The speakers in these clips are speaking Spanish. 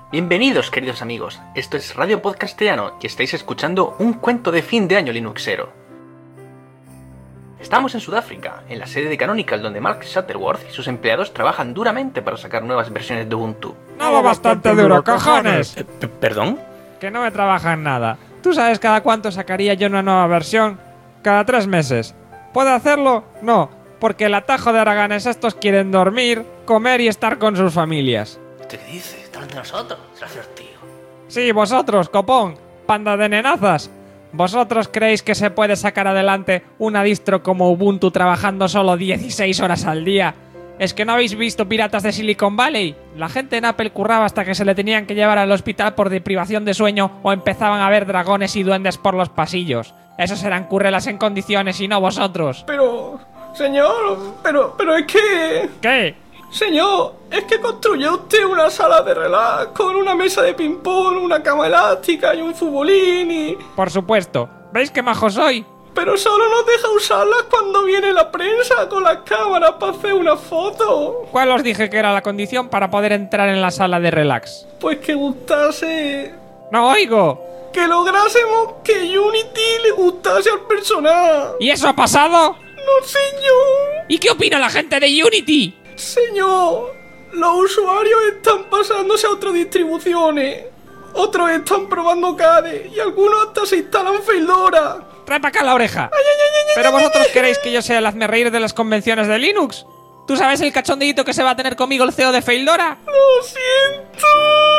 Bienvenidos, queridos amigos. Esto es Radio Podcastellano y estáis escuchando un cuento de fin de año linuxero. Estamos en Sudáfrica, en la sede de Canonical, donde Mark Shuttleworth y sus empleados trabajan duramente para sacar nuevas versiones de Ubuntu. Nada bastante duro, cojones. ¿Perdón? Que no me trabaja en nada. ¿Tú sabes cada cuánto sacaría yo una nueva versión? Cada 3 meses. ¿Puedo hacerlo? No, porque el atajo de haraganes estos quieren dormir, comer y estar con sus familias. ¿Qué dices? ¿Están de nosotros? Gracias, tío. Sí, vosotros, copón, panda de nenazas. ¿Vosotros creéis que se puede sacar adelante una distro como Ubuntu trabajando solo 16 horas al día? ¿Es que no habéis visto Piratas de Silicon Valley? La gente en Apple curraba hasta que se le tenían que llevar al hospital por deprivación de sueño o empezaban a ver dragones y duendes por los pasillos. Esos eran currelas en condiciones y no vosotros. Pero, señor, pero es que... ¿Qué? Señor, es que construyó usted una sala de relax con una mesa de ping-pong, una cama elástica y un futbolín y... Por supuesto. ¿Veis qué majo soy? Pero solo nos deja usarlas cuando viene la prensa con las cámaras para hacer una foto. ¿Cuál os dije que era la condición para poder entrar en la sala de relax? Pues que gustase... ¡No oigo! Que lográsemos que Unity le gustase al personal. ¿Y eso ha pasado? No, señor. ¿Y qué opina la gente de Unity? Señor, los usuarios están pasándose a otras distribuciones. Otros están probando CADE y algunos hasta se instalan Fedora. Trae para acá la oreja. ¿Pero vosotros queréis que yo sea el hazmerreír de las convenciones de Linux? ¿Tú sabes el cachondeíto que se va a tener conmigo el CEO de Fedora? ¡Lo siento!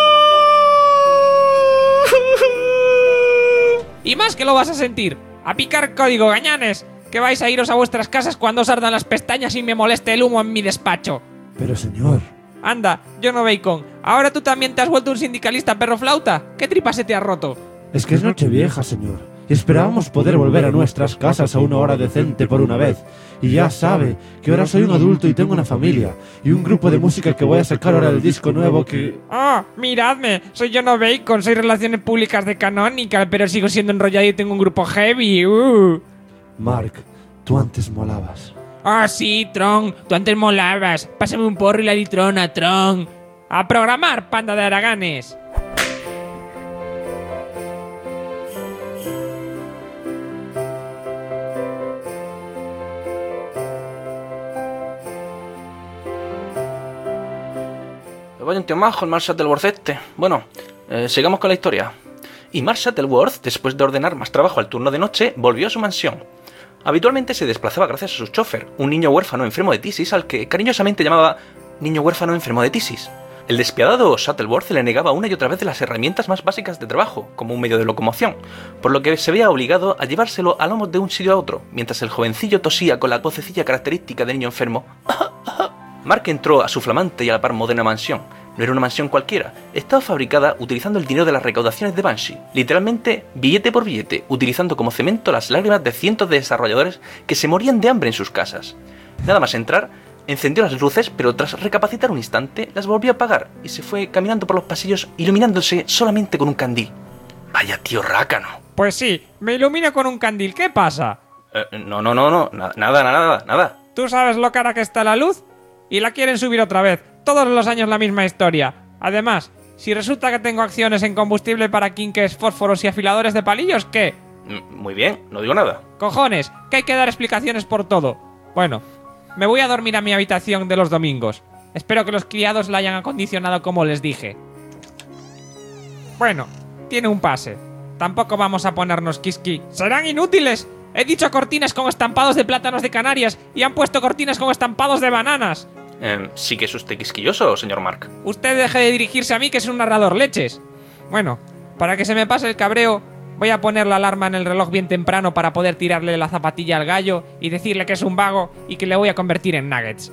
Y más que lo vas a sentir. A picar código, gañanes. Que vais a iros a vuestras casas cuando os ardan las pestañas y me moleste el humo en mi despacho. Pero señor... Anda, yo no bacon. ¿Ahora tú también te has vuelto un sindicalista perro flauta? ¿Qué tripa se te ha roto? Es que es Nochevieja, señor. Y esperábamos poder volver a nuestras casas a una hora decente por una vez. Y ya sabe que ahora soy un adulto y tengo una familia. Y un grupo de música que voy a sacar ahora el disco nuevo que... ¡Oh, miradme! Soy yo no bacon, soy Relaciones Públicas de Canonical, pero sigo siendo enrollado y tengo un grupo heavy. Mark, tú antes molabas. Ah, sí, Tron, tú antes molabas. Pásame un porro y la litrona, Tron. ¡A programar, panda de haraganes! Vaya un tío majo el Mark Shuttleworth este. Bueno, sigamos con la historia. Y Mark Shuttleworth, después de ordenar más trabajo al turno de noche, volvió a su mansión. Habitualmente se desplazaba gracias a su chofer, un niño huérfano enfermo de tisis al que cariñosamente llamaba niño huérfano enfermo de tisis. El despiadado Shuttleworth le negaba una y otra vez las herramientas más básicas de trabajo, como un medio de locomoción, por lo que se veía obligado a llevárselo a lomos de un sitio a otro, mientras el jovencillo tosía con la vocecilla característica de niño enfermo. Mark entró a su flamante y a la par moderna mansión. No era una mansión cualquiera, estaba fabricada utilizando el dinero de las recaudaciones de Banshee, literalmente billete por billete, utilizando como cemento las lágrimas de cientos de desarrolladores que se morían de hambre en sus casas. Nada más entrar, encendió las luces, pero tras recapacitar un instante, las volvió a apagar y se fue caminando por los pasillos iluminándose solamente con un candil. Vaya tío rácano. Pues sí, me ilumino con un candil, ¿qué pasa? No, nada. ¿Tú sabes lo cara que está la luz? Y la quieren subir otra vez. Todos los años la misma historia. Además, si resulta que tengo acciones en combustible para quinques, fósforos y afiladores de palillos, ¿qué? Muy bien, no digo nada. Cojones, que hay que dar explicaciones por todo. Bueno, me voy a dormir a mi habitación de los domingos. Espero que los criados la hayan acondicionado como les dije. Bueno, tiene un pase. Tampoco vamos a ponernos quisqui. ¡Serán inútiles! He dicho cortinas con estampados de plátanos de Canarias y han puesto cortinas con estampados de bananas. Sí que es usted quisquilloso, señor Mark. Usted deje de dirigirse a mí, que es un narrador leches. Bueno, para que se me pase el cabreo, voy a poner la alarma en el reloj bien temprano para poder tirarle la zapatilla al gallo y decirle que es un vago y que le voy a convertir en nuggets.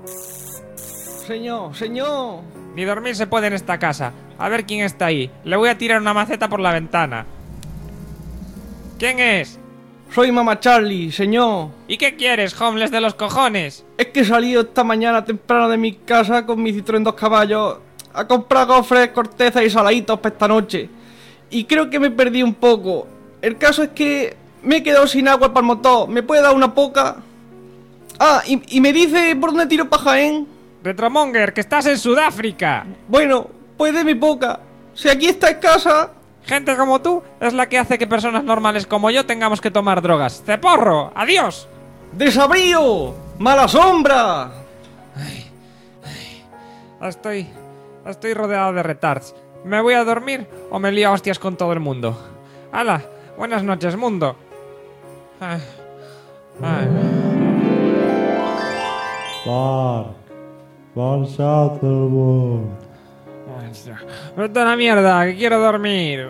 Señor. Ni dormir se puede en esta casa. A ver quién está ahí. Le voy a tirar una maceta por la ventana. ¿Quién es? Soy Mama Charlie, señor. ¿Y qué quieres, homeless de los cojones? Es que he salido esta mañana temprano de mi casa con mi Citroën 2 caballos a comprar gofres, cortezas y saladitos para esta noche. Y creo que me perdí un poco. El caso es que me he quedado sin agua para el motor. ¿Me puede dar una poca? Ah, y me dice por dónde tiro para Jaén. Retromonger, que estás en Sudáfrica. Bueno, pues déme poca. Si aquí está en casa. Gente como tú es la que hace que personas normales como yo tengamos que tomar drogas. ¡Ceporro! ¡Adiós! ¡Desabrío! ¡Mala sombra! Estoy rodeado de retards. ¿Me voy a dormir o me lío a hostias con todo el mundo? ¡Hala! Buenas noches, mundo. Ay. Bar Shuttleworth. Vete a la mierda, que quiero dormir.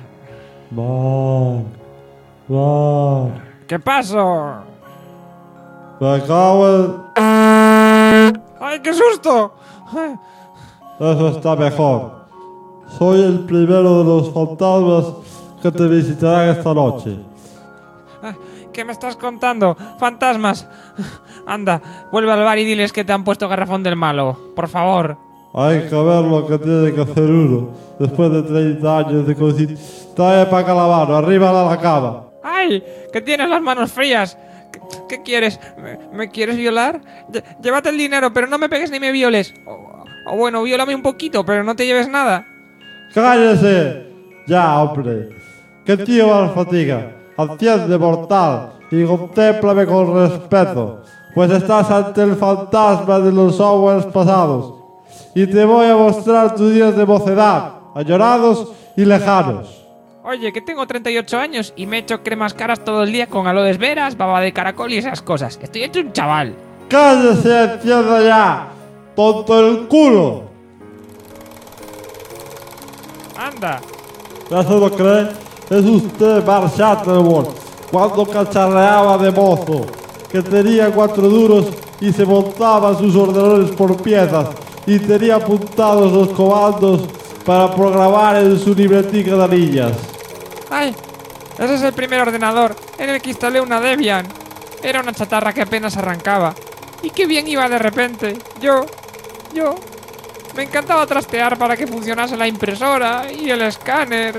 Bar. ¿Qué pasó? Me acabo ¡Ay, qué susto! Eso está mejor. Soy el primero de los fantasmas que te visitarán esta noche. ¿Qué me estás contando? ¡Fantasmas! Anda, vuelve al bar y diles que te han puesto garrafón del malo. Por favor. Hay que ver lo que tiene que hacer uno después de 30 años de cocina. Trae para acá la mano, arriba de la cama. ¡Ay! ¡Que tienes las manos frías! ¿Qué quieres? ¿Me quieres violar? Llévate el dinero, pero no me pegues ni me violes. O bueno, viólame un poquito, pero no te lleves nada. ¡Cállese! Ya, hombre. ¿Qué tío más fatiga? Atiende, mortal, y contémplame con respeto, pues estás ante el fantasma de los softwares pasados. Y te voy a mostrar tus días de mocedad, añorados y lejanos. Oye, que tengo 38 años y me he hecho cremas caras todo el día con aloes veras, baba de caracol y esas cosas. Estoy hecho un chaval. ¡Cállese, entienda ya! ¡Tonto el culo! Anda. ¿Ya se lo cree? Es usted, Bar Shuttleworth, cuando cacharreaba de mozo, que tenía 4 duros y se montaba sus ordenadores por piezas y tenía apuntados los comandos para programar en su libretica de anillas. ¡Ay! Ese es el primer ordenador en el que instalé una Debian. Era una chatarra que apenas arrancaba. Y qué bien iba de repente. Yo... Me encantaba trastear para que funcionase la impresora y el escáner.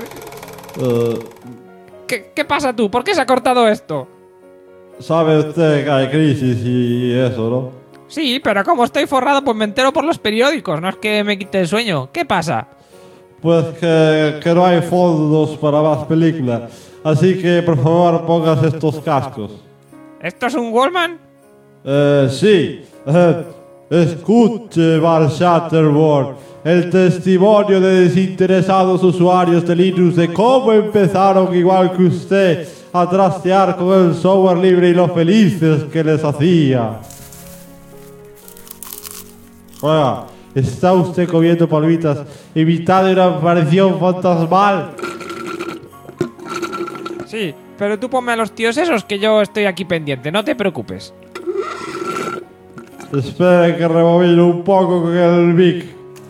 ¿Qué pasa tú? ¿Por qué se ha cortado esto? Sabe usted que hay crisis y eso, ¿no? Sí, pero como estoy forrado, pues me entero por los periódicos. No es que me quite el sueño. ¿Qué pasa? Pues que no hay fondos para más películas. Así que, por favor, pongas estos cascos. ¿Esto es un Wallman? Sí. Escuche, Bar Shuttleworth, el testimonio de desinteresados usuarios de Linux de cómo empezaron, igual que usted, a trastear con el software libre y lo felices que les hacía. Oiga, ¿está usted comiendo palmitas evitando una aparición fantasmal? Sí, pero tú ponme a los tíos esos que yo estoy aquí pendiente, no te preocupes. Espere que rebobino un poco con el mic.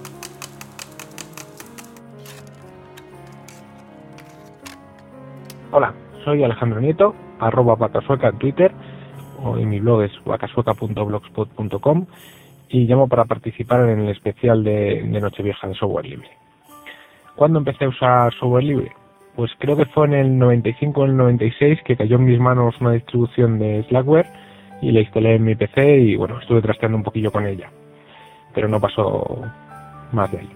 Hola, soy Alejandro Nieto, @vacasueca en Twitter, o en mi blog es vacasueca.blogspot.com, y llamo para participar en el especial de Nochevieja de software libre. ¿Cuándo empecé a usar software libre? Pues creo que fue en el 95 o el 96 que cayó en mis manos una distribución de Slackware y la instalé en mi PC y bueno, estuve trasteando un poquillo con ella, pero no pasó más de ahí.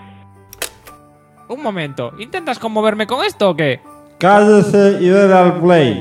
Un momento, ¿intentas conmoverme con esto o qué? Cállese y den al play.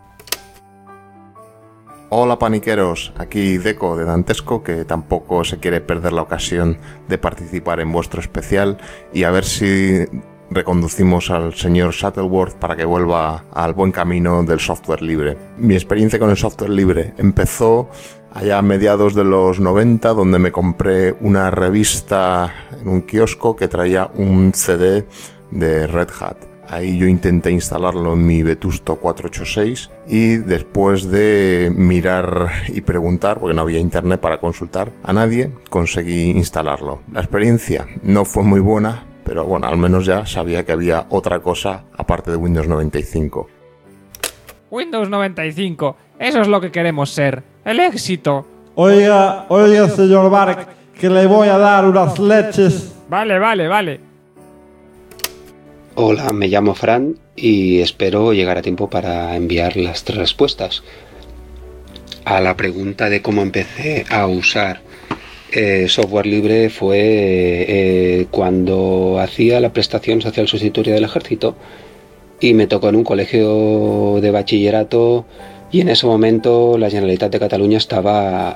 Hola paniqueros, aquí Deco de Dantesco, que tampoco se quiere perder la ocasión de participar en vuestro especial y a ver si reconducimos al señor Shuttleworth para que vuelva al buen camino del software libre. Mi experiencia con el software libre empezó allá a mediados de los 90, donde me compré una revista en un kiosco que traía un CD de Red Hat. Ahí yo intenté instalarlo en mi Vetusto 486 y después de mirar y preguntar, porque no había internet para consultar a nadie, conseguí instalarlo. La experiencia no fue muy buena, pero bueno, al menos ya sabía que había otra cosa aparte de Windows 95. Windows 95, eso es lo que queremos ser, el éxito. Oiga, señor Mark, que le voy a dar unas leches. Vale. Hola, me llamo Fran y espero llegar a tiempo para enviar las 3 respuestas. A la pregunta de cómo empecé a usar software libre fue cuando hacía la prestación social sustitutoria del ejército y me tocó en un colegio de bachillerato y en ese momento la Generalitat de Cataluña estaba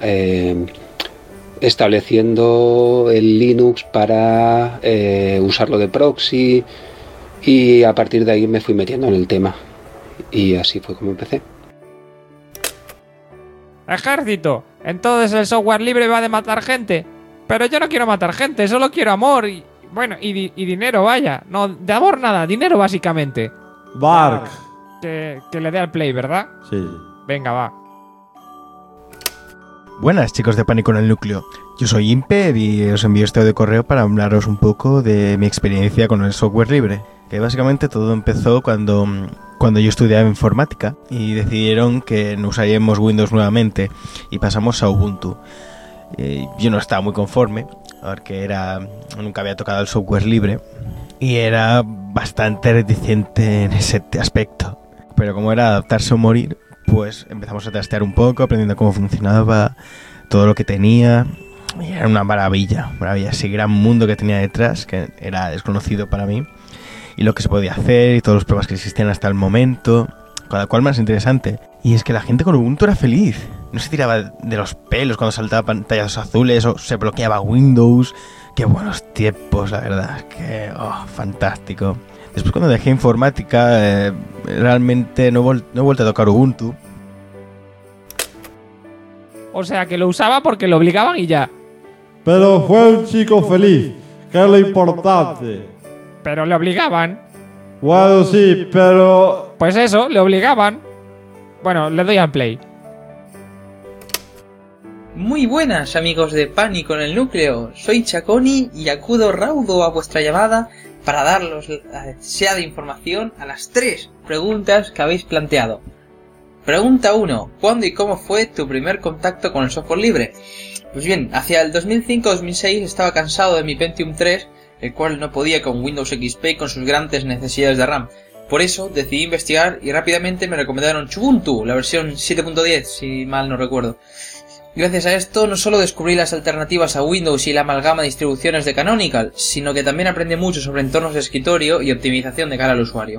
estableciendo el Linux para usarlo de proxy y a partir de ahí me fui metiendo en el tema y así fue como empecé. Ejército, entonces el software libre va de matar gente. Pero yo no quiero matar gente, solo quiero amor y... bueno, y dinero, vaya. No, de amor nada, dinero básicamente. Mark. Que le dé al play, ¿verdad? Sí. Venga, va. Buenas, chicos de Pánico en el Núcleo. Yo soy Imper y os envío este audio de correo para hablaros un poco de mi experiencia con el software libre. Que básicamente todo empezó cuando yo estudiaba informática y decidieron que no usaríamos Windows nuevamente y pasamos a Ubuntu. Yo no estaba muy conforme porque nunca había tocado el software libre y era bastante reticente en ese aspecto. Pero como era adaptarse o morir, pues empezamos a trastear un poco, aprendiendo cómo funcionaba, todo lo que tenía. Y era una maravilla, ese gran mundo que tenía detrás, que era desconocido para mí. Y lo que se podía hacer y todos los pruebas que existían hasta el momento, cada cual más interesante. Y es que la gente con Ubuntu era feliz. No se tiraba de los pelos cuando saltaba pantallas azules o se bloqueaba Windows. Qué buenos tiempos, la verdad. Que, fantástico. Después cuando dejé informática, realmente no he vuelto a tocar Ubuntu. O sea, que lo usaba porque lo obligaban y ya. Pero fue un chico feliz, que es lo importante. Pero le obligaban. Bueno, sí, pero... Pues eso, le obligaban. Bueno, le doy al play. Muy buenas, amigos de Pánico en el Núcleo. Soy Chaconi y acudo raudo a vuestra llamada para daros la deseada información a las 3 preguntas que habéis planteado. Pregunta 1. ¿Cuándo y cómo fue tu primer contacto con el software libre? Pues bien, hacia el 2005-2006 estaba cansado de mi Pentium 3, el cual no podía con Windows XP con sus grandes necesidades de RAM. Por eso decidí investigar y rápidamente me recomendaron Ubuntu, la versión 7.10, si mal no recuerdo. Gracias a esto no solo descubrí las alternativas a Windows y la amalgama de distribuciones de Canonical, sino que también aprendí mucho sobre entornos de escritorio y optimización de cara al usuario.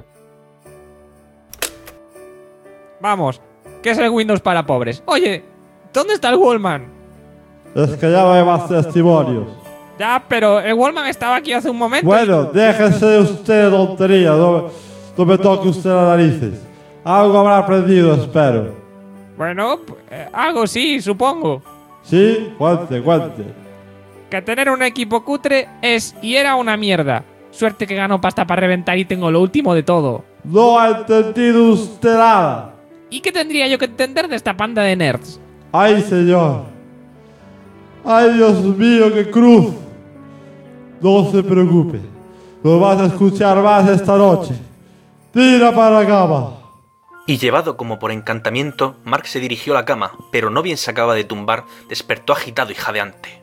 Vamos, ¿qué es el Windows para pobres? Oye, ¿dónde está el Wallman? Es que ya no hay más testimonios. Ya, pero el Wallman estaba aquí hace un momento. Bueno, déjese usted de tontería, no me toque usted las narices. Algo habrá aprendido, espero. Bueno, algo sí, supongo. ¿Sí? Cuente. Que tener un equipo cutre es y era una mierda. Suerte que gano pasta para reventar y tengo lo último de todo. No ha entendido usted nada. ¿Y qué tendría yo que entender de esta panda de nerds? ¡Ay, señor! ¡Ay, Dios mío, qué cruz! No se preocupe. Lo vas a escuchar más esta noche. ¡Tira para la cama! Y llevado como por encantamiento, Mark se dirigió a la cama, pero no bien se acaba de tumbar, despertó agitado y jadeante.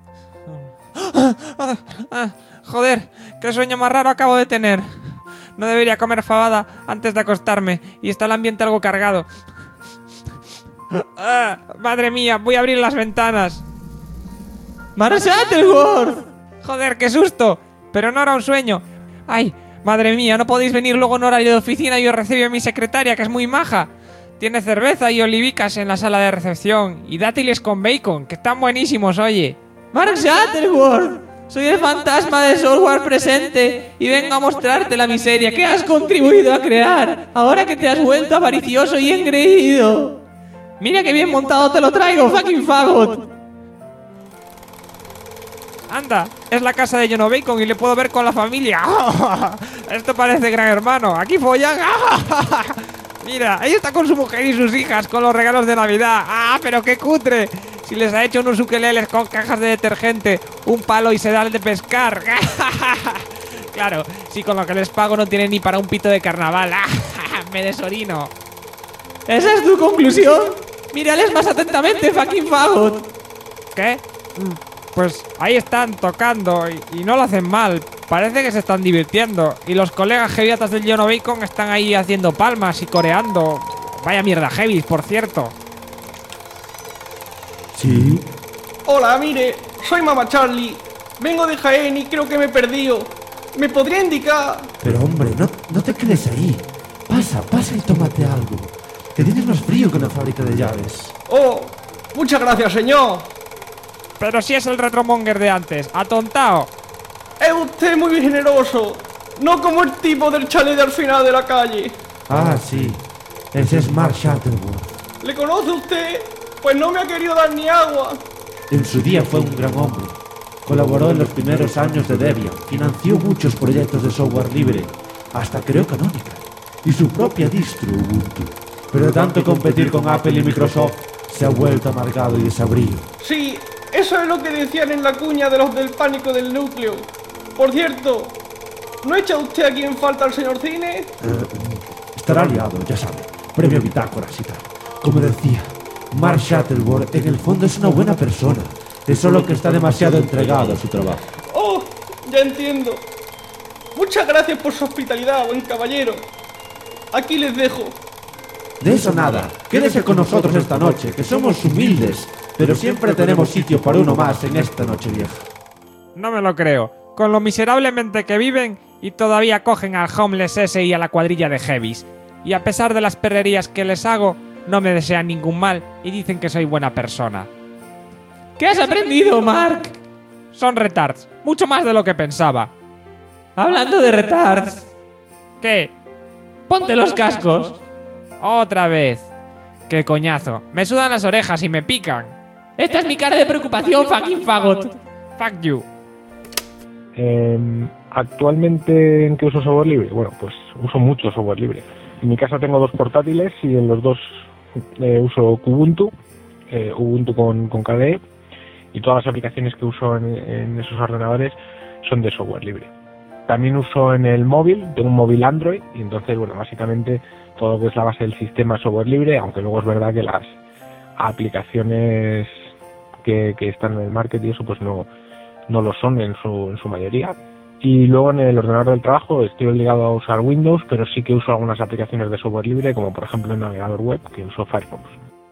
Joder, qué sueño más raro acabo de tener. No debería comer fabada antes de acostarme y está el ambiente algo cargado. Madre mía, voy a abrir las ventanas. ¡Mark Shuttleworth! Joder, qué susto. Pero no era un sueño. Ay, madre mía, ¿no podéis venir luego en horario de oficina y os recibe mi secretaria, que es muy maja? Tiene cerveza y olivicas en la sala de recepción y dátiles con bacon, que están buenísimos, oye. ¡Mark Shuttleworth! Soy el fantasma del software presente y vengo a mostrarte la miseria que has contribuido a crear, ahora que te has vuelto avaricioso y engreído. Mira qué bien montado te lo traigo, fucking fagot. Anda, es la casa de Jono Bacon y le puedo ver con la familia. Esto parece Gran Hermano, aquí follan. Mira, ahí está con su mujer y sus hijas con los regalos de Navidad. Pero qué cutre. Si les ha hecho unos ukeleles con cajas de detergente, un palo y sedal de pescar. Claro, si con lo que les pago no tienen ni para un pito de carnaval. Me desorino. ¿Esa es tu conclusión? Mírales más atentamente, fucking fagot. ¿Qué? Pues ahí están tocando y no lo hacen mal. Parece que se están divirtiendo. Y los colegas heavyatas del Jono Bacon están ahí haciendo palmas y coreando. Vaya mierda heavy, por cierto. ¿Sí? Hola, mire, soy Mama Charlie. Vengo de Jaén y creo que me he perdido. ¿Me podría indicar? Pero hombre, no te quedes ahí. Pasa y tómate algo. Que tienes más frío que una fábrica de llaves. Oh, muchas gracias, señor. Pero si es el retromonger de antes, atontao. Es usted muy generoso. No como el tipo del chalet al final de la calle. Ah, sí. Ese es Mark Shuttleworth. ¿Le conoce usted? Pues no me ha querido dar ni agua. En su día fue un gran hombre. Colaboró en los primeros años de Debian. Financió muchos proyectos de software libre. Hasta creó Canonical. Y su propia distro Ubuntu. Pero de tanto competir con Apple y Microsoft, se ha vuelto amargado y desabrido. Sí, eso es lo que decían en la cuña de los del pánico del núcleo. Por cierto, ¿no echa usted aquí en falta al señor Cine? Estará liado, ya sabe. Premio bitácoras y tal. Como decía, Mark Shuttleworth en el fondo es una buena persona. Es solo que está demasiado entregado a su trabajo. Oh, ya entiendo. Muchas gracias por su hospitalidad, buen caballero. Aquí les dejo. De eso nada. Quédese con nosotros esta noche, que somos humildes, pero siempre tenemos sitio para uno más en esta noche vieja. No me lo creo. Con lo miserablemente que viven y todavía cogen al homeless ese y a la cuadrilla de heavies. Y a pesar de las perrerías que les hago, no me desean ningún mal y dicen que soy buena persona. ¿Qué has aprendido, Mark? Son retards, mucho más de lo que pensaba. Hablando de retards... ¿Qué? Ponte los cascos. Otra vez. Qué coñazo. Me sudan las orejas y me pican. Esta es mi cara de preocupación, fucking fagot. Fuck you. Actualmente, ¿en qué uso software libre? Bueno, pues uso mucho software libre. En mi casa tengo 2 portátiles y en los 2 uso Ubuntu, Ubuntu con KDE, y todas las aplicaciones que uso en esos ordenadores son de software libre. También uso en el móvil, tengo un móvil Android, y entonces, bueno, básicamente todo lo que es la base del sistema es software libre, aunque luego es verdad que las aplicaciones que están en el market y eso pues no lo son en su mayoría. Y luego en el ordenador del trabajo estoy obligado a usar Windows, pero sí que uso algunas aplicaciones de software libre, como por ejemplo el navegador web, que uso Firefox.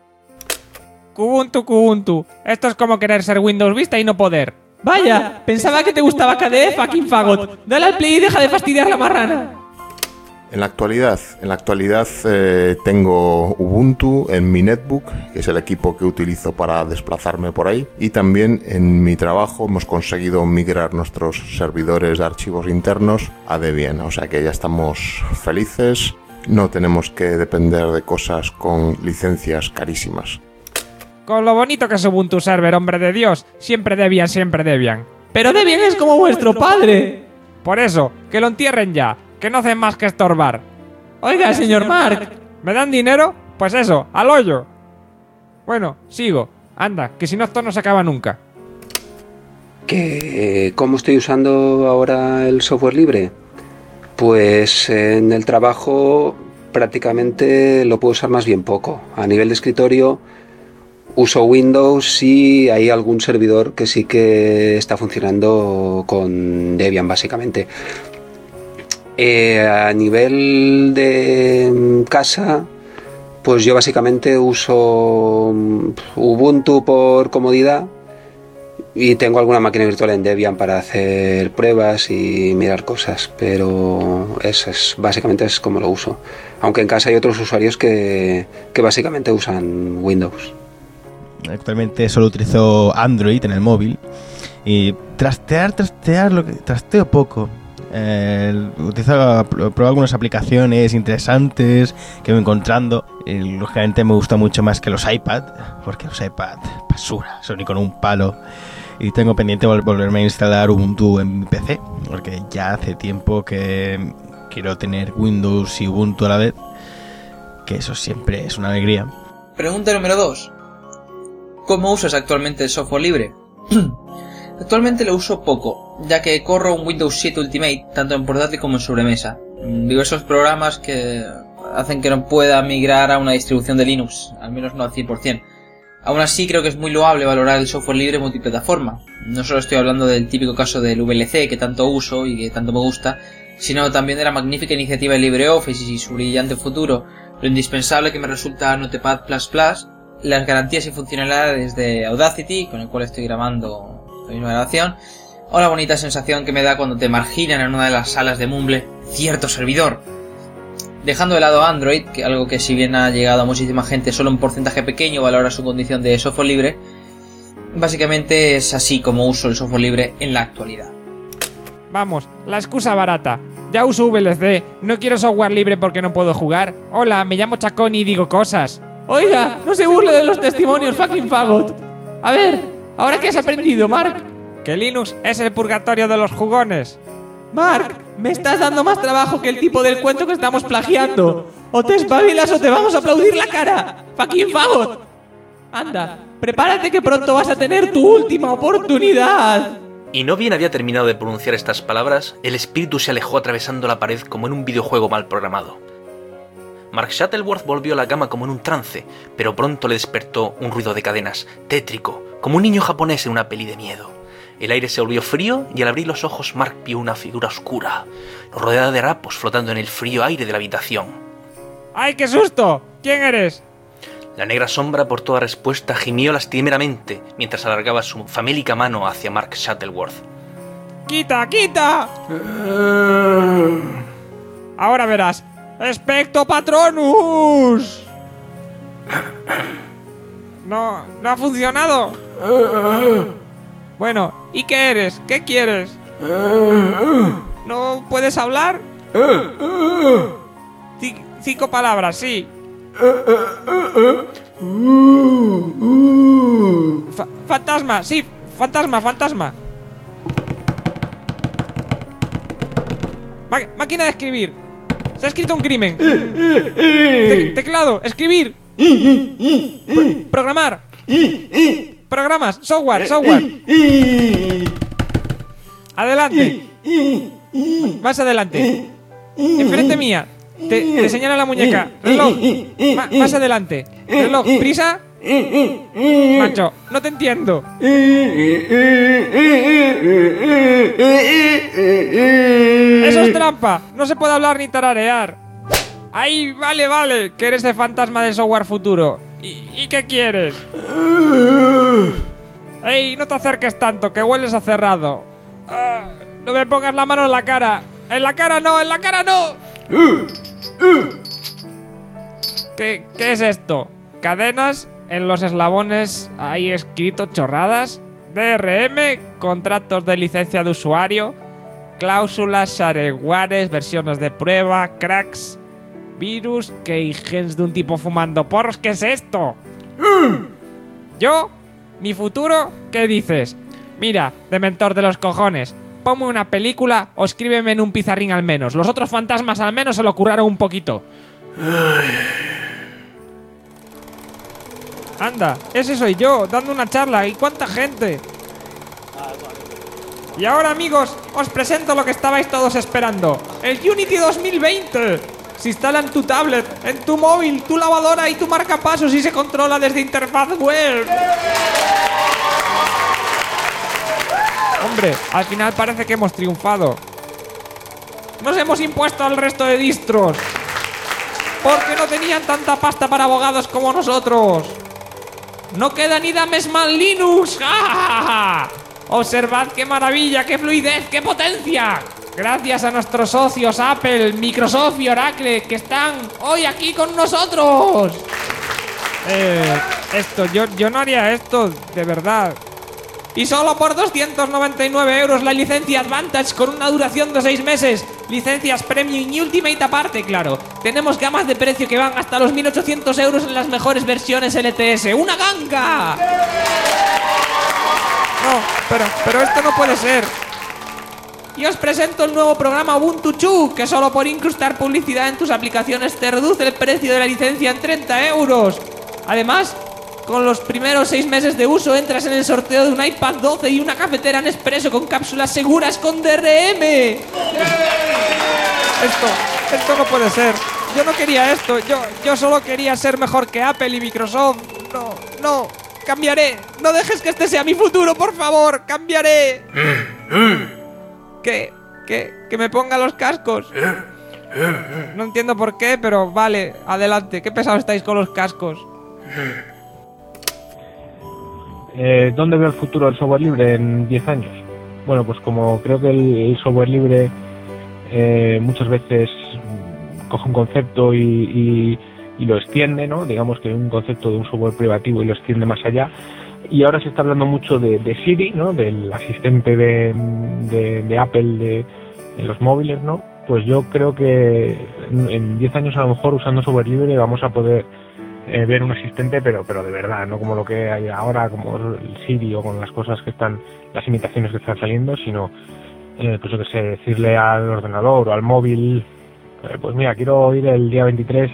Kubuntu. Esto es como querer ser Windows Vista y no poder. Vaya, pensaba que te gustaba KDE, fucking fagot. Dale al play y deja de fastidiar la marrana. En la actualidad tengo Ubuntu en mi netbook, que es el equipo que utilizo para desplazarme por ahí, y también en mi trabajo hemos conseguido migrar nuestros servidores de archivos internos a Debian, o sea que ya estamos felices, no tenemos que depender de cosas con licencias carísimas. Con lo bonito que es Ubuntu Server, hombre de Dios, siempre Debian. Pero Debian es como vuestro padre. Por eso, que lo entierren ya. Que no hacen más que estorbar. Oiga, señor Mark, ¿me dan dinero? Pues eso, al hoyo. Bueno, sigo. Anda, que si no esto no se acaba nunca. ¿Cómo estoy usando ahora el software libre? Pues en el trabajo prácticamente lo puedo usar más bien poco. A nivel de escritorio uso Windows y hay algún servidor que sí que está funcionando con Debian básicamente. A nivel de casa, pues yo básicamente uso Ubuntu por comodidad y tengo alguna máquina virtual en Debian para hacer pruebas y mirar cosas, pero básicamente es como lo uso. Aunque en casa hay otros usuarios que básicamente usan Windows. Actualmente solo utilizo Android en el móvil y trasteo poco. Pruebo algunas aplicaciones interesantes que voy encontrando y lógicamente me gusta mucho más que los iPad, porque los iPad basura, son ni con un palo, y tengo pendiente volverme a instalar Ubuntu en mi PC, porque ya hace tiempo que quiero tener Windows y Ubuntu a la vez, que eso siempre es una alegría. Pregunta número 2. ¿Cómo usas actualmente el software libre? Actualmente lo uso poco, ya que corro un Windows 7 Ultimate tanto en portátil como en sobremesa. Diversos programas que hacen que no pueda migrar a una distribución de Linux, al menos no al 100%. Aún así creo que es muy loable valorar el software libre multiplataforma. No solo estoy hablando del típico caso del VLC que tanto uso y que tanto me gusta, sino también de la magnífica iniciativa de LibreOffice y su brillante futuro, lo indispensable que me resulta Notepad++, las garantías y funcionalidades de Audacity, con el cual estoy grabando la misma grabación, o la bonita sensación que me da cuando te marginan en una de las salas de Mumble cierto servidor. Dejando de lado Android, que algo que si bien ha llegado a muchísima gente, solo un porcentaje pequeño valora su condición de software libre, básicamente es así como uso el software libre en la actualidad. Vamos, la excusa barata. Ya uso VLC, no quiero software libre porque no puedo jugar. Hola, me llamo Chaconi y digo cosas. Oiga, no se burle de los testimonios, fucking fagot. A ver, ¿ahora qué has aprendido, Mark? Que Linux es el purgatorio de los jugones. Mark, me estás dando más trabajo que el tipo del cuento que estamos plagiando. O te espabilas o te vamos a aplaudir la cara. Fucking fagot. Anda, prepárate que pronto vas a tener tu última oportunidad. Y no bien había terminado de pronunciar estas palabras, el espíritu se alejó atravesando la pared como en un videojuego mal programado. Mark Shuttleworth volvió a la cama como en un trance, pero pronto le despertó un ruido de cadenas, tétrico, como un niño japonés en una peli de miedo. El aire se volvió frío y al abrir los ojos Mark vio una figura oscura, rodeada de harapos flotando en el frío aire de la habitación. ¡Ay, qué susto! ¿Quién eres? La negra sombra, por toda respuesta, gimió lastimeramente mientras alargaba su famélica mano hacia Mark Shuttleworth. ¡Quita, quita! Ahora verás. ¡Expecto Patronus! No ha funcionado. Bueno, ¿y qué eres? ¿Qué quieres? ¿No puedes hablar? 5 palabras, sí. Fantasma, sí, fantasma. Máquina de escribir. Se ha escrito un crimen. Teclado, escribir. Programar. Programas, software. Adelante. Más adelante. Enfrente mía. Te señala la muñeca. Reloj. Más adelante. Reloj. Prisa. Macho, no te entiendo. Eso es trampa. No se puede hablar ni tararear. Ay, vale. Que eres el fantasma del software futuro. ¿Y qué quieres? Ey, no te acerques tanto, que hueles a cerrado. No me pongas la mano en la cara. ¡En la cara no! ¿Qué es esto? Cadenas, en los eslabones hay escrito chorradas. DRM, contratos de licencia de usuario, cláusulas, sharewares, versiones de prueba, cracks, virus, keygens de un tipo fumando porros. ¿Qué es esto? ¿Yo? ¿Mi futuro? ¿Qué dices? Mira, dementor de los cojones, ponme una película o escríbeme en un pizarrín al menos. Los otros fantasmas al menos se lo curraron un poquito. Anda, ese soy yo, dando una charla. ¿Y cuánta gente? Y ahora, amigos, os presento lo que estabais todos esperando. El Unity 2020. Se instala en tu tablet, en tu móvil, tu lavadora y tu marcapasos y se controla desde interfaz web. Hombre, al final parece que hemos triunfado. Nos hemos impuesto al resto de distros porque no tenían tanta pasta para abogados como nosotros. No queda ni Damesman Linux. ¡Ah! Observad qué maravilla, qué fluidez, qué potencia. Gracias a nuestros socios Apple, Microsoft y Oracle que están hoy aquí con nosotros. Yo no haría esto, de verdad. Y solo por 299 € la licencia Advantage con una duración de 6 meses. Licencias Premium y Ultimate aparte, claro. Tenemos gamas de precio que van hasta los 1.800 € en las mejores versiones LTS. ¡Una ganga! No, pero esto no puede ser. Y os presento el nuevo programa Ubuntu Chu, que solo por incrustar publicidad en tus aplicaciones te reduce el precio de la licencia en 30 €. Además, con los primeros 6 meses de uso entras en el sorteo de un iPad 12 y una cafetera Nespresso con cápsulas seguras con DRM. Esto no puede ser. Yo no quería esto. Yo solo quería ser mejor que Apple y Microsoft. No. Cambiaré. No dejes que este sea mi futuro, por favor. Cambiaré. Que me ponga los cascos. No entiendo por qué, pero vale, adelante. Qué pesados estáis con los cascos. ¿Dónde veo el futuro del software libre en 10 años? Bueno, pues como creo que el software libre muchas veces coge un concepto y lo extiende, ¿no? Digamos que un concepto de un software privativo y lo extiende más allá. Y ahora se está hablando mucho de Siri, ¿no? Del asistente de Apple en los móviles, ¿no? Pues yo creo que en 10 años a lo mejor usando software libre vamos a poder ver un asistente, pero de verdad, no como lo que hay ahora, como el Siri o con las cosas que están, las imitaciones que están saliendo, sino pues yo que sé, decirle al ordenador o al móvil, pues mira, quiero ir el día 23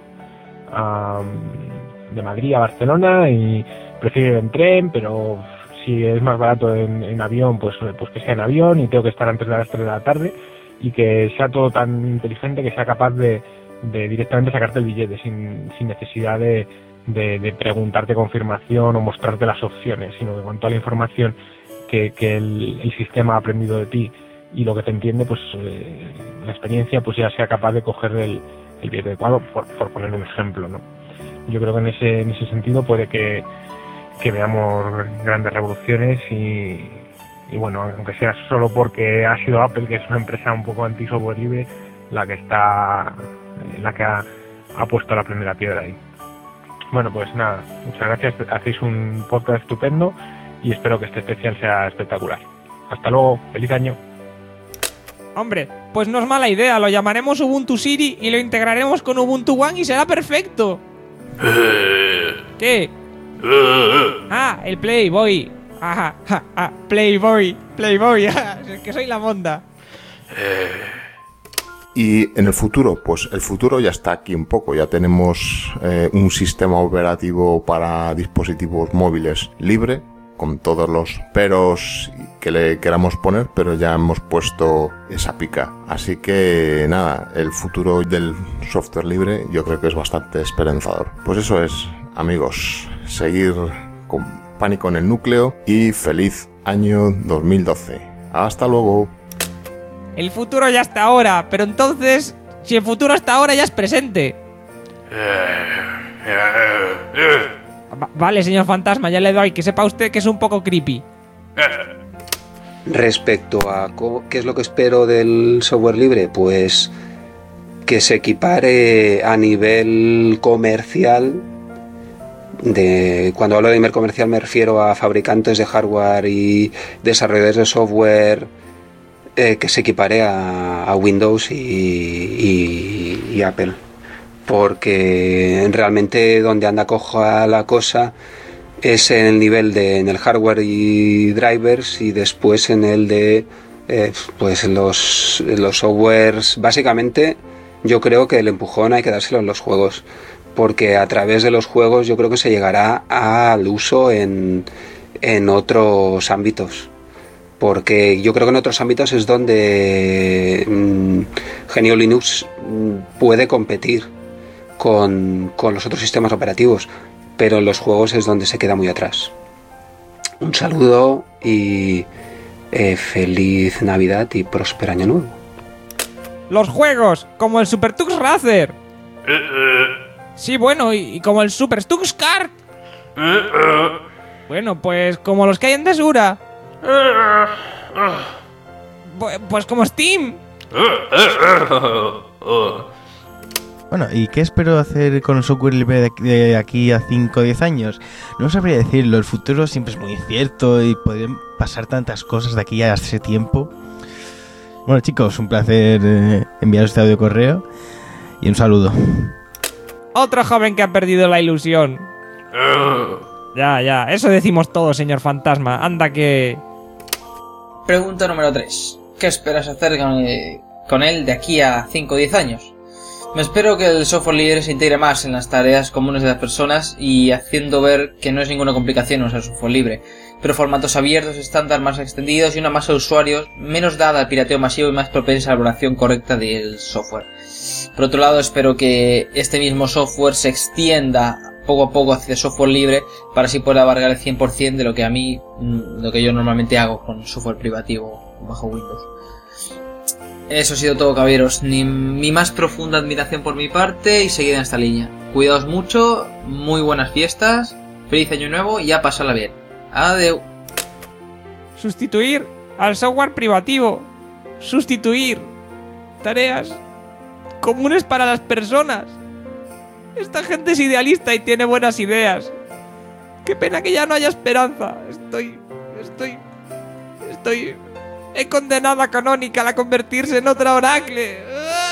de Madrid a Barcelona y prefiero ir en tren, pero si es más barato en avión, pues que sea en avión y tengo que estar antes de las 3 de la tarde y que sea todo tan inteligente que sea capaz de directamente sacarte el billete sin necesidad de preguntarte confirmación o mostrarte las opciones, sino que con toda la información que el sistema ha aprendido de ti y lo que te entiende, pues la experiencia pues ya sea capaz de coger el billete adecuado, por poner un ejemplo, ¿no? Yo creo que en ese sentido puede que veamos grandes revoluciones y bueno, aunque sea solo porque ha sido Apple, que es una empresa un poco anti-software libre, la que ha puesto la primera piedra ahí. Bueno, pues nada, muchas gracias, hacéis un podcast estupendo y espero que este especial sea espectacular. Hasta luego, feliz año. Hombre, pues no es mala idea, lo llamaremos Ubuntu Siri y lo integraremos con Ubuntu One y será perfecto. ¿Qué? Ah, el Playboy. Ajá, Playboy, es que soy la monda. Y en el futuro, pues el futuro ya está aquí un poco. Ya tenemos un sistema operativo para dispositivos móviles libre, con todos los peros que le queramos poner, pero ya hemos puesto esa pica. Así que nada, el futuro del software libre yo creo que es bastante esperanzador. Pues eso es, amigos, seguir con Pánico en el Núcleo y feliz año 2012. Hasta luego. El futuro ya está ahora, pero entonces, si el futuro está ahora, ya es presente. Vale, señor fantasma, ya le doy, que sepa usted que es un poco creepy. Respecto a qué es lo que espero del software libre, pues que se equipare a nivel comercial. Cuando hablo de nivel comercial me refiero a fabricantes de hardware y desarrolladores de software, que se equipare a Windows y Apple, porque realmente donde anda coja la cosa es en el nivel en el hardware y drivers, y después en el de pues los softwares. Básicamente yo creo que el empujón hay que dárselo en los juegos, porque a través de los juegos yo creo que se llegará al uso en otros ámbitos, porque yo creo que en otros ámbitos es donde GNU Linux puede competir con los otros sistemas operativos, pero en los juegos es donde se queda muy atrás. Un saludo y feliz Navidad y próspero año nuevo. Los juegos, como el Super Tux Racer. Sí, bueno, y como el Super Tux Kart. Bueno, pues como los que hay en Desura. Pues como Steam. Bueno, ¿y qué espero hacer con el software libre de aquí a 5 o 10 años? No sabría decirlo, el futuro siempre es muy incierto y podrían pasar tantas cosas de aquí a ese tiempo. Bueno, chicos, un placer enviaros este audio correo y un saludo. Otro joven que ha perdido la ilusión. Ya, eso decimos todos, señor fantasma. Anda que... Pregunta número 3. ¿Qué esperas hacer con él de aquí a 5 o 10 años? Me espero que el software libre se integre más en las tareas comunes de las personas y haciendo ver que no es ninguna complicación usar software libre, pero formatos abiertos, estándar más extendidos y una masa de usuarios menos dada al pirateo masivo y más propensa a la valoración correcta del software. Por otro lado, espero que este mismo software se extienda poco a poco hacia software libre para así poder abarcar el 100% de lo que yo normalmente hago con software privativo bajo Windows. Eso ha sido todo, caballeros. Mi más profunda admiración por mi parte y seguid en esta línea. Cuidaos mucho, muy buenas fiestas, feliz año nuevo y a pasarla bien. Adeu. Sustituir al software privativo. Sustituir tareas comunes para las personas. Esta gente es idealista y tiene buenas ideas. Qué pena que ya no haya esperanza. He condenado a Canonical a convertirse en otra Oracle.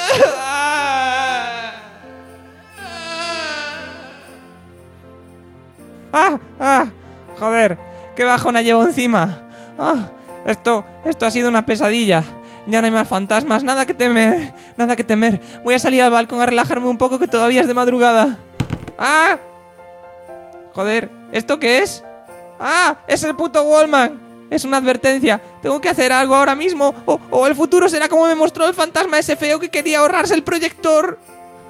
Joder, qué bajona llevo encima. Esto ha sido una pesadilla. Ya no hay más fantasmas, nada que temer. Voy a salir al balcón a relajarme un poco, que todavía es de madrugada. Joder, ¿esto qué es? Es el puto Wallman. Es una advertencia. Tengo que hacer algo ahora mismo, o el futuro será como me mostró el fantasma ese feo que quería ahorrarse el proyector.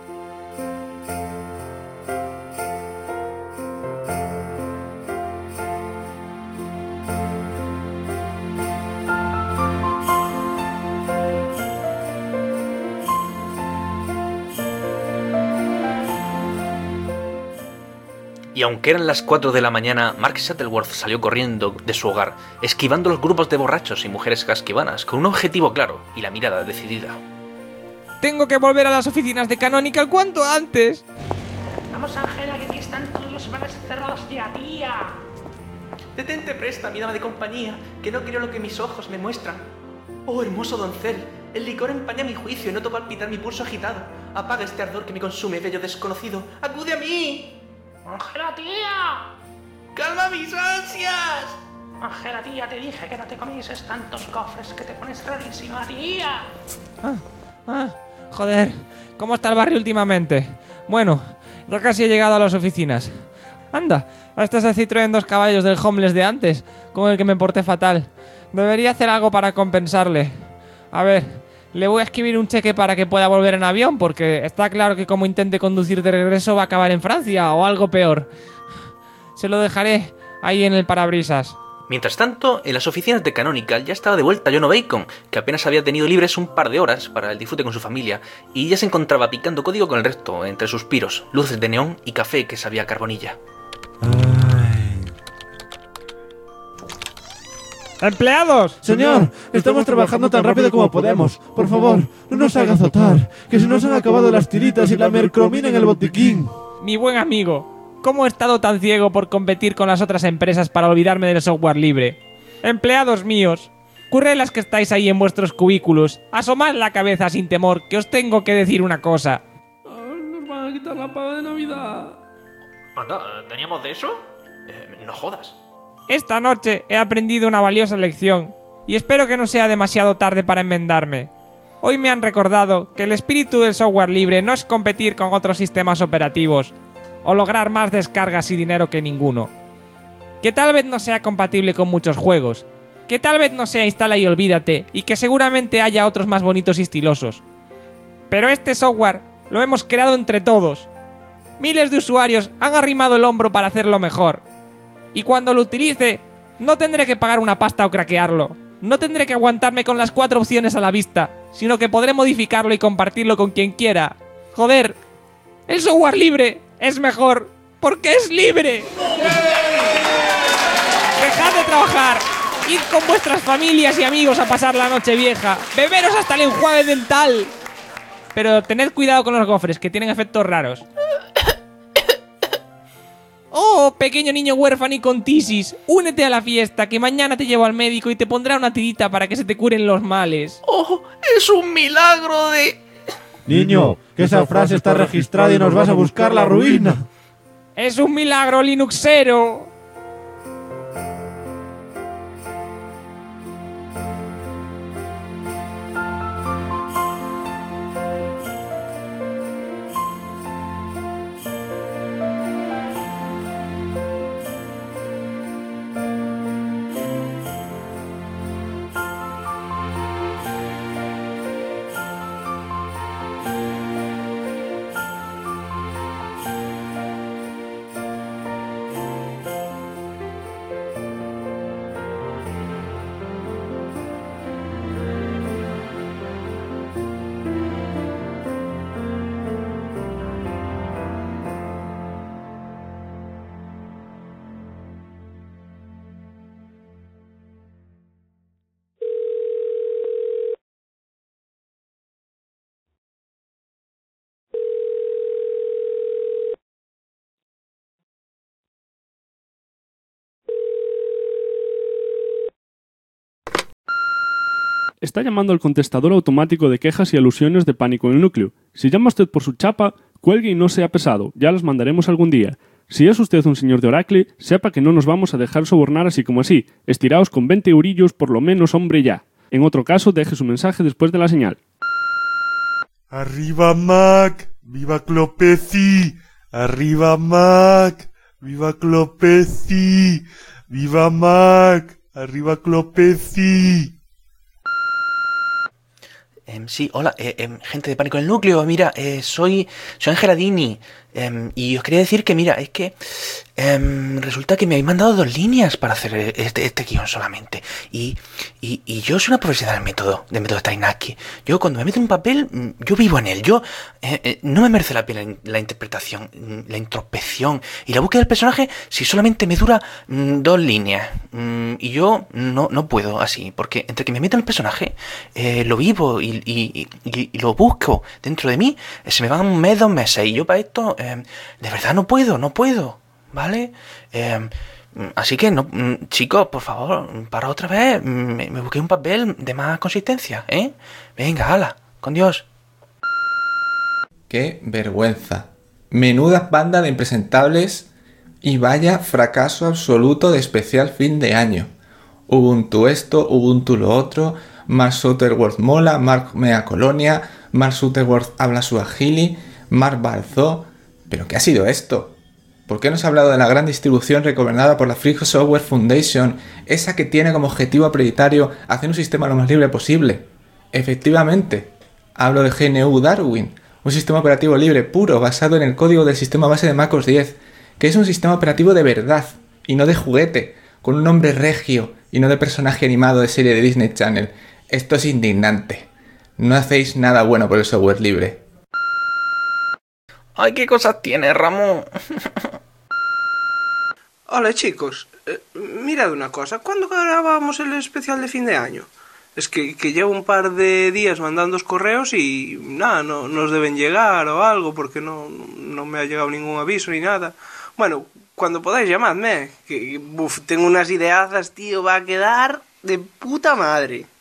Y aunque eran las 4 de la mañana, Mark Shuttleworth salió corriendo de su hogar, esquivando los grupos de borrachos y mujeres casquivanas, con un objetivo claro y la mirada decidida. Tengo que volver a las oficinas de Canonical cuanto antes. Vamos, Ángela, que aquí están todos los bares cerrados ya, tía. Detente presta, mi dama de compañía, que no creo lo que mis ojos me muestran. Oh, hermoso doncel, el licor empaña mi juicio y noto palpitar mi pulso agitado. Apaga este ardor que me consume, bello desconocido. ¡Acude a mí! ¡Ángela, tía! ¡Calma mis ansias! Ángela, tía, te dije que no te comieses tantos cofres, que te pones rarísima, tía. Joder, ¿cómo está el barrio últimamente? Bueno, ya casi he llegado a las oficinas. Anda, este es el Citroën 2 caballos del homeless de antes, con el que me porté fatal. Debería hacer algo para compensarle. A ver, le voy a escribir un cheque para que pueda volver en avión, porque está claro que como intente conducir de regreso va a acabar en Francia o algo peor. Se lo dejaré ahí en el parabrisas. Mientras tanto, en las oficinas de Canonical ya estaba de vuelta John Bacon, que apenas había tenido libres un par de horas para el disfrute con su familia, y ya se encontraba picando código con el resto, entre suspiros, luces de neón y café que sabía a carbonilla. ¡Empleados! Señor, estamos trabajando tan rápido como podemos. Por favor, no nos haga azotar, que se nos han acabado las tiritas y la mercromina en el botiquín. Mi buen amigo, ¿cómo he estado tan ciego por competir con las otras empresas para olvidarme del software libre? Empleados míos, currelas que estáis ahí en vuestros cubículos, asomad la cabeza sin temor, que os tengo que decir una cosa. Nos van a quitar la paga de Navidad. Anda, ¿teníamos de eso? No jodas. Esta noche he aprendido una valiosa lección, y espero que no sea demasiado tarde para enmendarme. Hoy me han recordado que el espíritu del software libre no es competir con otros sistemas operativos, o lograr más descargas y dinero que ninguno. Que tal vez no sea compatible con muchos juegos, que tal vez no sea instala y olvídate, y que seguramente haya otros más bonitos y estilosos. Pero este software lo hemos creado entre todos. Miles de usuarios han arrimado el hombro para hacerlo mejor. Y cuando lo utilice, no tendré que pagar una pasta o craquearlo. No tendré que aguantarme con las 4 opciones a la vista, sino que podré modificarlo y compartirlo con quien quiera. Joder, el software libre es mejor porque es libre. Dejad de trabajar. Id con vuestras familias y amigos a pasar la noche vieja. Beberos hasta el enjuague dental. Pero tened cuidado con los gofres, que tienen efectos raros. Oh, pequeño niño huérfano y con tisis, únete a la fiesta, que mañana te llevo al médico y te pondrá una tirita para que se te curen los males. ¡Oh, es un milagro de... Niño, que esa frase está registrada y nos vas a buscar la ruina. Es un milagro linuxero. Está llamando al contestador automático de quejas y alusiones de Pánico en el Núcleo. Si llama usted por su chapa, cuelgue y no sea pesado, ya los mandaremos algún día. Si es usted un señor de Oracle, sepa que no nos vamos a dejar sobornar así como así. Estiraos con 20 eurillos por lo menos, hombre, ya. En otro caso, deje su mensaje después de la señal. ¡Arriba Mac! ¡Viva Clopeci! ¡Arriba Mac! ¡Viva Clopeci! ¡Viva Mac! ¡Arriba Clopeci! Sí, hola, gente de Pánico en el Núcleo, mira, soy Ángela Dini, y os quería decir que, mira, es que resulta que me habéis mandado 2 líneas para hacer este guión solamente, y yo soy una profesional de método Stanislavski. Yo cuando me meto en un papel, yo vivo en él, no me merece la pena la interpretación, la introspección y la búsqueda del personaje si solamente me dura 2 líneas, y yo no puedo así, porque entre que me meto en el personaje, lo vivo y lo busco dentro de mí, se me van un mes, 2 meses, y yo para esto, de verdad no puedo, ¿vale? Así que, no, chicos, por favor, para otra vez, me busqué un papel de más consistencia, ¿eh? Venga, hala, con Dios. ¡Qué vergüenza! Menuda banda de impresentables y vaya fracaso absoluto de especial fin de año. Ubuntu esto, Ubuntu lo otro, Mark Sutterworth mola, Mark mea colonia, Mark Sutterworth habla suajili, Mark balzó... ¿Pero qué ha sido esto? ¿Por qué no se ha hablado de la gran distribución recomendada por la Free Software Foundation, esa que tiene como objetivo prioritario hacer un sistema lo más libre posible? Efectivamente, hablo de GNU Darwin, un sistema operativo libre puro basado en el código del sistema base de MacOS 10, que es un sistema operativo de verdad y no de juguete, con un nombre regio y no de personaje animado de serie de Disney Channel. Esto es indignante. No hacéis nada bueno por el software libre. Ay, qué cosas tiene, Ramón. Hola chicos, mirad una cosa, ¿cuándo grabábamos el especial de fin de año? Es que llevo un par de días mandando correos y nada, no nos deben llegar o algo porque no me ha llegado ningún aviso ni nada. Bueno, cuando podáis llamadme, que tengo unas ideazas, tío, va a quedar de puta madre.